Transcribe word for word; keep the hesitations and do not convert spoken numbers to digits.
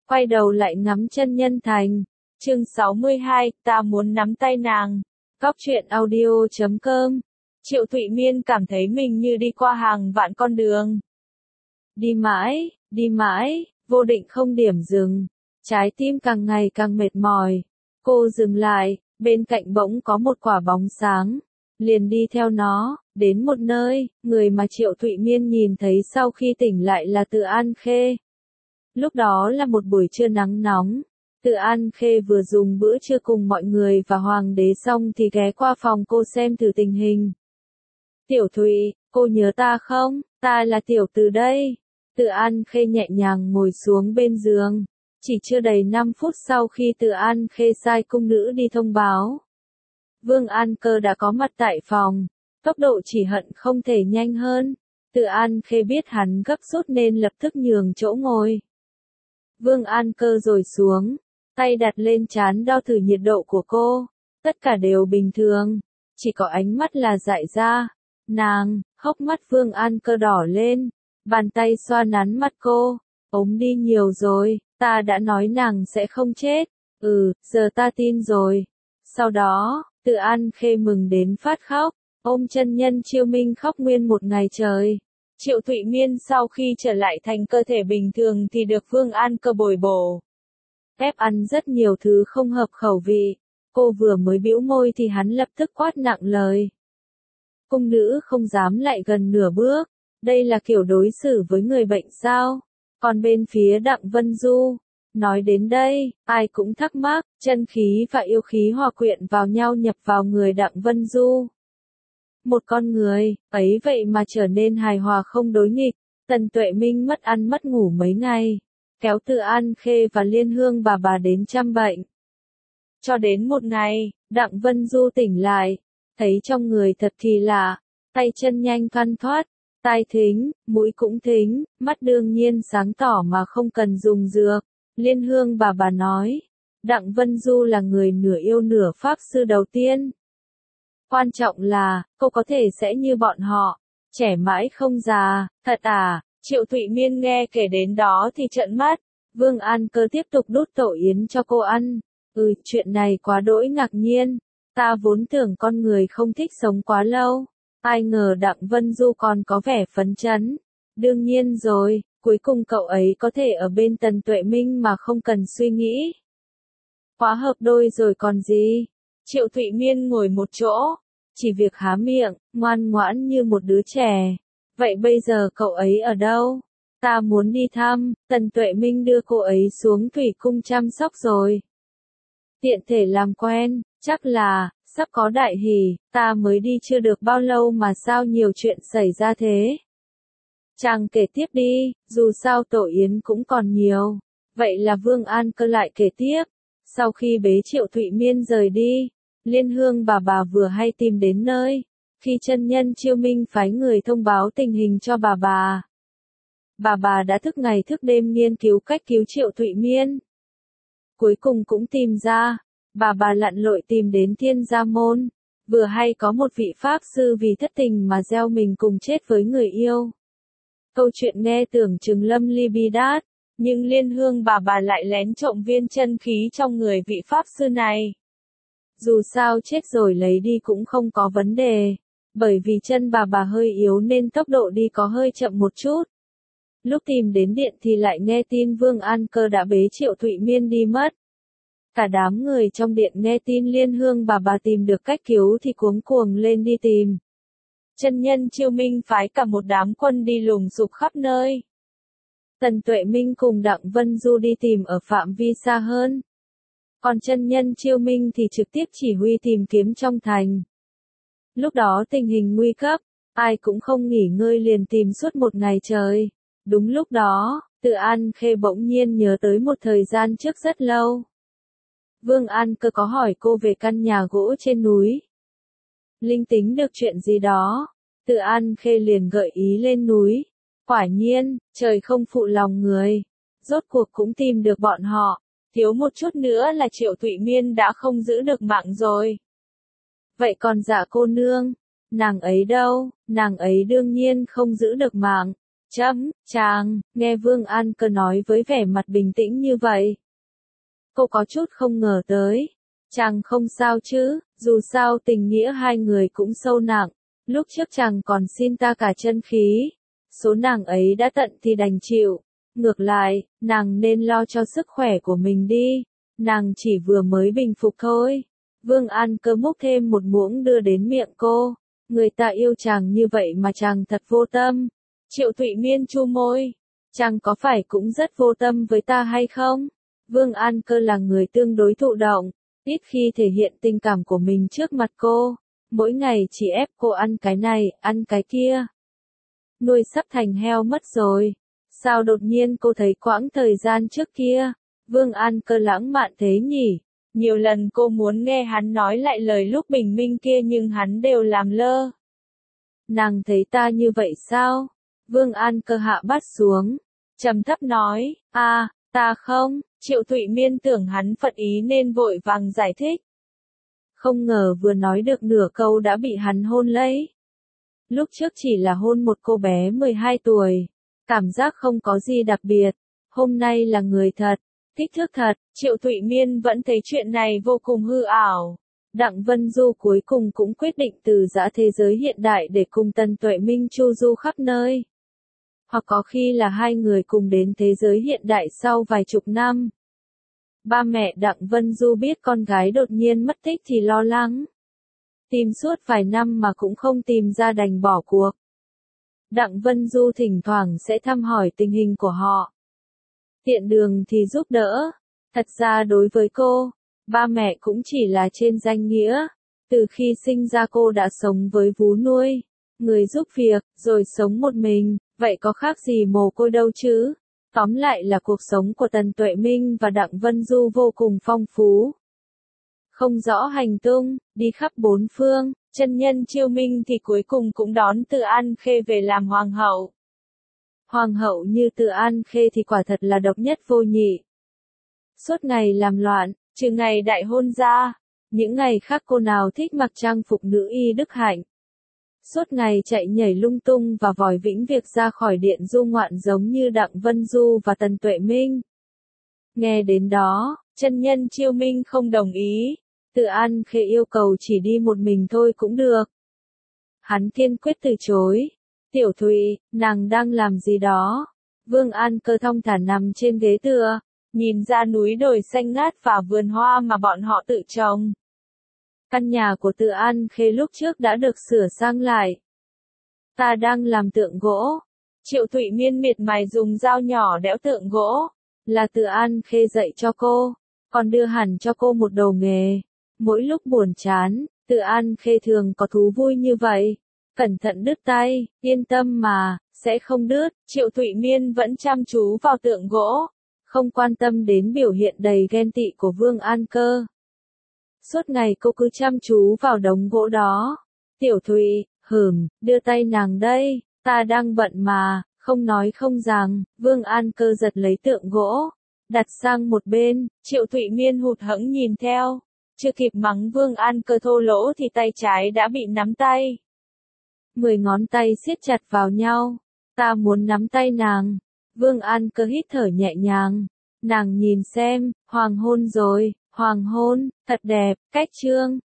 quay đầu lại ngắm chân nhân thành. Chương sáu mươi hai, ta muốn nắm tay nàng. Góc truyện audio chấm com. Triệu Thụy Miên cảm thấy mình như đi qua hàng vạn con đường. Đi mãi, đi mãi, vô định không điểm dừng. Trái tim càng ngày càng mệt mỏi. Cô dừng lại, bên cạnh bỗng có một quả bóng sáng. Liền đi theo nó, đến một nơi, người mà Triệu Thụy Miên nhìn thấy sau khi tỉnh lại là Từ An Khê. Lúc đó là một buổi trưa nắng nóng. Từ An Khê vừa dùng bữa trưa cùng mọi người và Hoàng đế xong thì ghé qua phòng cô xem thử tình hình. Tiểu Thụy, cô nhớ ta không? Ta là Tiểu Từ đây. Từ An Khê nhẹ nhàng ngồi xuống bên giường. Chỉ chưa đầy năm phút sau khi Từ An Khê sai cung nữ đi thông báo. Vương An Cơ đã có mặt tại phòng. Tốc độ chỉ hận không thể nhanh hơn. Từ An Khê biết hắn gấp rút nên lập tức nhường chỗ ngồi. Vương An Cơ rồi xuống, tay đặt lên trán đo thử nhiệt độ của cô. Tất cả đều bình thường, chỉ có ánh mắt là dại ra. Nàng, hốc mắt Vương An Cơ đỏ lên, bàn tay xoa nắn mắt cô. Ốm đi nhiều rồi, ta đã nói nàng sẽ không chết. Ừ, giờ ta tin rồi. Sau đó, Từ An Khê mừng đến phát khóc, ôm chân nhân Chiêu Minh khóc nguyên một ngày trời. Triệu Thụy Miên sau khi trở lại thành cơ thể bình thường thì được Vương An Cơ bồi bổ. Ép ăn rất nhiều thứ không hợp khẩu vị. Cô vừa mới bĩu môi thì hắn lập tức quát nặng lời. Cung nữ không dám lại gần nửa bước. Đây là kiểu đối xử với người bệnh sao? Còn bên phía Đặng Vân Du, nói đến đây, ai cũng thắc mắc, chân khí và yêu khí hòa quyện vào nhau nhập vào người Đặng Vân Du. Một con người, ấy vậy mà trở nên hài hòa không đối nghịch. Tần Tuệ Minh mất ăn mất ngủ mấy ngày, kéo Từ An Khê và Liên Hương bà bà đến chăm bệnh. Cho đến một ngày, Đặng Vân Du tỉnh lại, thấy trong người thật kỳ lạ, tay chân nhanh thoăn thoắt, tai thính, mũi cũng thính, mắt đương nhiên sáng tỏ mà không cần dùng dược. Liên Hương bà bà nói, Đặng Vân Du là người nửa yêu nửa pháp sư đầu tiên. Quan trọng là, cô có thể sẽ như bọn họ, trẻ mãi không già, thật à? Triệu Thụy Miên nghe kể đến đó thì trợn mắt. Vương An Cơ tiếp tục đút tổ yến cho cô ăn. Ừ, chuyện này quá đỗi ngạc nhiên. Ta vốn tưởng con người không thích sống quá lâu. Ai ngờ Đặng Vân Du còn có vẻ phấn chấn. Đương nhiên rồi, cuối cùng cậu ấy có thể ở bên Tần Tuệ Minh mà không cần suy nghĩ. Quá hợp đôi rồi còn gì. Triệu Thụy Miên ngồi một chỗ, chỉ việc há miệng, ngoan ngoãn như một đứa trẻ. Vậy bây giờ cậu ấy ở đâu? Ta muốn đi thăm. Tần Tuệ Minh đưa cô ấy xuống thủy cung chăm sóc rồi. Tiện thể làm quen, chắc là, sắp có đại hỷ, ta mới đi chưa được bao lâu mà sao nhiều chuyện xảy ra thế. Chàng kể tiếp đi, dù sao tổ yến cũng còn nhiều. Vậy là Vương An Cơ lại kể tiếp. Sau khi bế Triệu Thụy Miên rời đi, Liên Hương bà bà vừa hay tìm đến nơi. Khi chân nhân Chiêu Minh phái người thông báo tình hình cho bà bà. Bà bà đã thức ngày thức đêm nghiên cứu cách cứu Triệu Thụy Miên. Cuối cùng cũng tìm ra, bà bà lặn lội tìm đến Thiên Gia Môn. Vừa hay có một vị pháp sư vì thất tình mà gieo mình cùng chết với người yêu. Câu chuyện nghe tưởng chừng lâm ly bi đát, nhưng Liên Hương bà bà lại lén trộm viên chân khí trong người vị pháp sư này. Dù sao chết rồi lấy đi cũng không có vấn đề, bởi vì chân bà bà hơi yếu nên tốc độ đi có hơi chậm một chút. Lúc tìm đến điện thì lại nghe tin Vương An Cơ đã bế Triệu Thụy Miên đi mất. Cả đám người trong điện nghe tin Liên Hương bà bà tìm được cách cứu thì cuống cuồng lên đi tìm. Chân nhân Chiêu Minh phái cả một đám quân đi lùng sục khắp nơi. Tần Tuệ Minh cùng Đặng Vân Du đi tìm ở phạm vi xa hơn. Còn chân nhân Chiêu Minh thì trực tiếp chỉ huy tìm kiếm trong thành. Lúc đó tình hình nguy cấp, ai cũng không nghỉ ngơi liền tìm suốt một ngày trời. Đúng lúc đó, Từ An Khê bỗng nhiên nhớ tới một thời gian trước rất lâu. Vương An Cơ có hỏi cô về căn nhà gỗ trên núi. Linh tính được chuyện gì đó, Từ An Khê liền gợi ý lên núi. Quả nhiên, trời không phụ lòng người. Rốt cuộc cũng tìm được bọn họ. Thiếu một chút nữa là Triệu Thụy Miên đã không giữ được mạng rồi. Vậy còn Dạ cô nương, nàng ấy đâu? Nàng ấy đương nhiên không giữ được mạng. Chấm, chàng, nghe Vương An Cơ nói với vẻ mặt bình tĩnh như vậy. Cô có chút không ngờ tới. Chàng không sao chứ, dù sao tình nghĩa hai người cũng sâu nặng. Lúc trước chàng còn xin ta cả chân khí. Số nàng ấy đã tận thì đành chịu. Ngược lại, nàng nên lo cho sức khỏe của mình đi. Nàng chỉ vừa mới bình phục thôi. Vương An Cơ múc thêm một muỗng đưa đến miệng cô. Người ta yêu chàng như vậy mà chàng thật vô tâm. Triệu Thụy Miên chu môi. Chàng có phải cũng rất vô tâm với ta hay không? Vương An Cơ là người tương đối thụ động, ít khi thể hiện tình cảm của mình trước mặt cô. Mỗi ngày chỉ ép cô ăn cái này, ăn cái kia. Nuôi sắp thành heo mất rồi. Sao đột nhiên cô thấy quãng thời gian trước kia? Vương An Cơ lãng mạn thế nhỉ? Nhiều lần cô muốn nghe hắn nói lại lời lúc bình minh kia nhưng hắn đều làm lơ. Nàng thấy ta như vậy sao? Vương An Cơ hạ bát xuống, trầm thấp nói, a, ta không. Triệu Thụy Miên tưởng hắn phật ý nên vội vàng giải thích. Không ngờ vừa nói được nửa câu đã bị hắn hôn lấy. Lúc trước chỉ là hôn một cô bé mười hai tuổi, cảm giác không có gì đặc biệt. Hôm nay là người thật, kích thước thật, Triệu Thụy Miên vẫn thấy chuyện này vô cùng hư ảo. Đặng Vân Du cuối cùng cũng quyết định từ giã thế giới hiện đại để cùng Tần Tuệ Minh chu du khắp nơi. Hoặc có khi là hai người cùng đến thế giới hiện đại sau vài chục năm. Ba mẹ Đặng Vân Du biết con gái đột nhiên mất tích thì lo lắng. Tìm suốt vài năm mà cũng không tìm ra đành bỏ cuộc. Đặng Vân Du thỉnh thoảng sẽ thăm hỏi tình hình của họ. Tiện đường thì giúp đỡ. Thật ra đối với cô, ba mẹ cũng chỉ là trên danh nghĩa. Từ khi sinh ra cô đã sống với vú nuôi, người giúp việc, rồi sống một mình, vậy có khác gì mồ côi đâu chứ. Tóm lại là cuộc sống của Tần Tuệ Minh và Đặng Vân Du vô cùng phong phú. Không rõ hành tung, đi khắp bốn phương, chân nhân Chiêu Minh thì cuối cùng cũng đón Từ An Khê về làm hoàng hậu. Hoàng hậu như Từ An Khê thì quả thật là độc nhất vô nhị. Suốt ngày làm loạn, trừ ngày đại hôn ra, những ngày khác cô nào thích mặc trang phục nữ y đức hạnh. Suốt ngày chạy nhảy lung tung và vòi vĩnh việc ra khỏi điện du ngoạn giống như Đặng Vân Du và Tần Tuệ Minh. Nghe đến đó, chân nhân Chiêu Minh không đồng ý. Từ An Khê yêu cầu chỉ đi một mình thôi cũng được. Hắn kiên quyết từ chối. Tiểu Thụy, nàng đang làm gì đó? Vương An Cơ thong thả nằm trên ghế tựa, nhìn ra núi đồi xanh ngát và vườn hoa mà bọn họ tự trồng. Căn nhà của Từ An Khê lúc trước đã được sửa sang lại. Ta đang làm tượng gỗ. Triệu Thụy Miên miệt mài dùng dao nhỏ đẽo tượng gỗ. Là Từ An Khê dạy cho cô, còn đưa hẳn cho cô một đầu nghề. Mỗi lúc buồn chán, Từ An Khê thường có thú vui như vậy. Cẩn thận đứt tay, yên tâm mà, sẽ không đứt. Triệu Thụy Miên vẫn chăm chú vào tượng gỗ, không quan tâm đến biểu hiện đầy ghen tị của Vương An Cơ. Suốt ngày cô cứ chăm chú vào đống gỗ đó. Tiểu Thụy, hửm, đưa tay nàng đây, ta đang bận mà, không nói không rằng. Vương An Cơ giật lấy tượng gỗ, đặt sang một bên. Triệu Thụy Miên hụt hẫng nhìn theo. Chưa kịp mắng Vương An Cơ thô lỗ thì tay trái đã bị nắm tay. Mười ngón tay siết chặt vào nhau. Ta muốn nắm tay nàng. Vương An Cơ hít thở nhẹ nhàng. Nàng nhìn xem, hoàng hôn rồi, hoàng hôn, thật đẹp, cách trương.